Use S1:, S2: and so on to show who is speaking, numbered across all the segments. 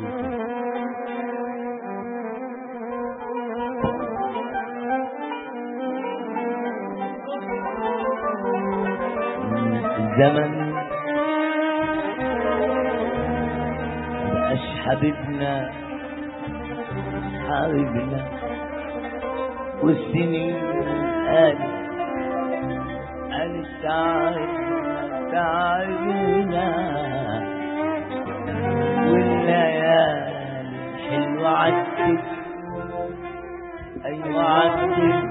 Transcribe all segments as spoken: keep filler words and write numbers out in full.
S1: الزمن مبقاش حبيبنا حبيبنا، والسنين قالت قالت تعبنا تعبنا، والليالي الحلوة عدت أيوة عدت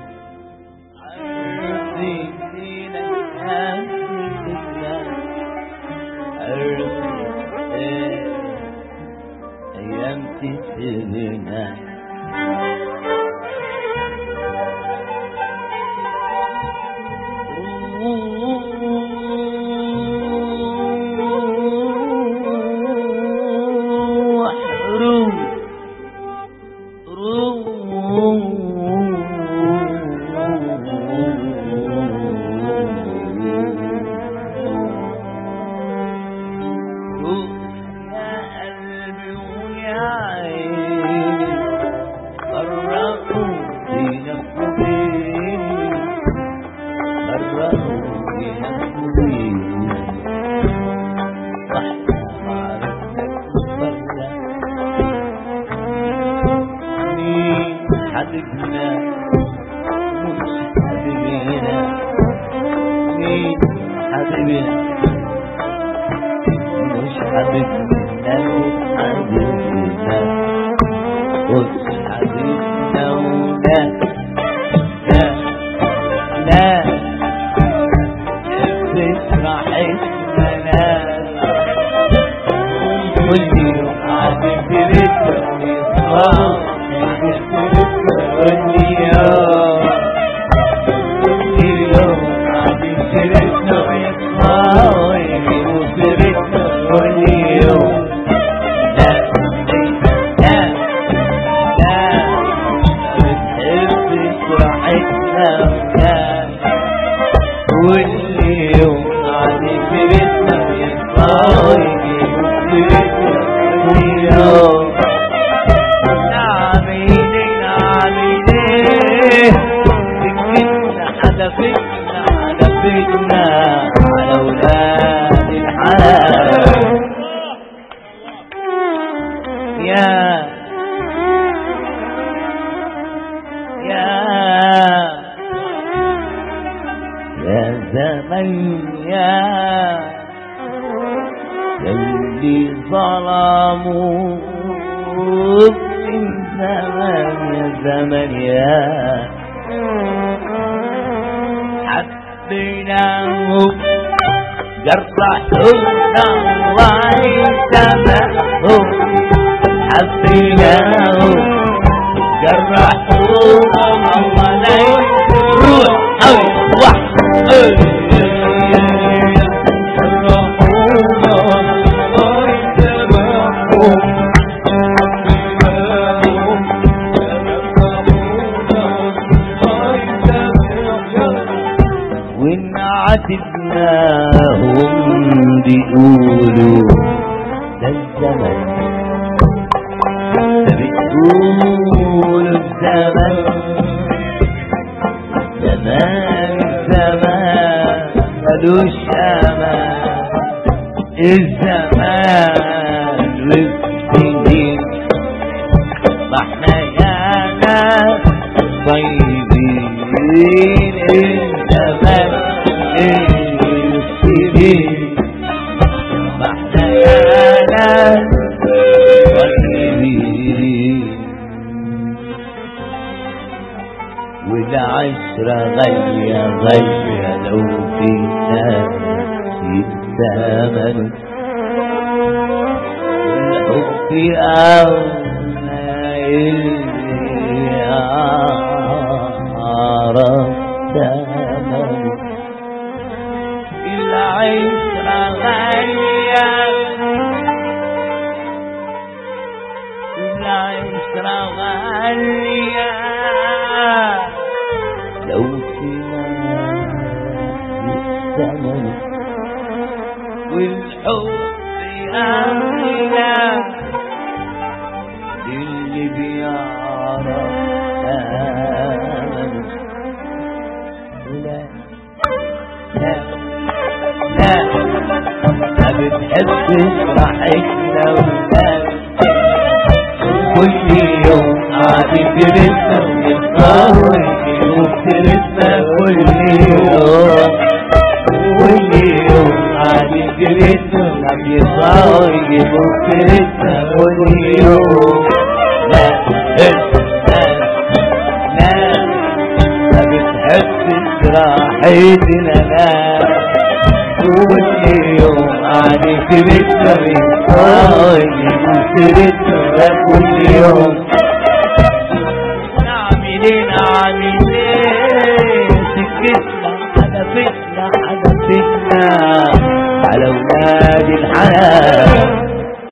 S1: عرفت فينا عرفت أيام تسيبنا. حبيبنا مش حبيبنا، مين حبيبنا مش حبيبنا وحبيبنا مش حبيبنا ولا لا لا بتسرح اسمنا كل يوم عادي بتسرح على أولاد الحلال. يا يا يا زمن يا اللي ظلموا من زمان، يا زمن يا حبيناهم جرحونا الله يسامحهم، حبيناهم جرحونا الله لا يروح أوي واحد جرحونا الله يسامحهم، وإن عاتبناهم بيقولوا ده الزمن، ده بيقولوا الزمن زمان الزمان ملوش أمان، الزمان والسنين ما احنا يا ناس طيبين، الزمان السنين ما احنا يا ناس طيبين، والعشرة غالية غالية لو في ناس يتامنوا، والحب أغنى اللي عرف ثمنه، العشرة غالية العشرة غالية لو في ناس يتامنوا، والحب أغنى كل يوم قاعدين جريتنا ونسهروا يجيبوا سيرتنا كل يوم كل يوم قاعدين جريتنا بيسهروا يجيبوا سيرتنا كل يوم لا ناس ناس ما بتحسش راحتنا ناس كل يوم قاعدين جريتنا بيسهروا يجيبوا سيرتنا كل يوم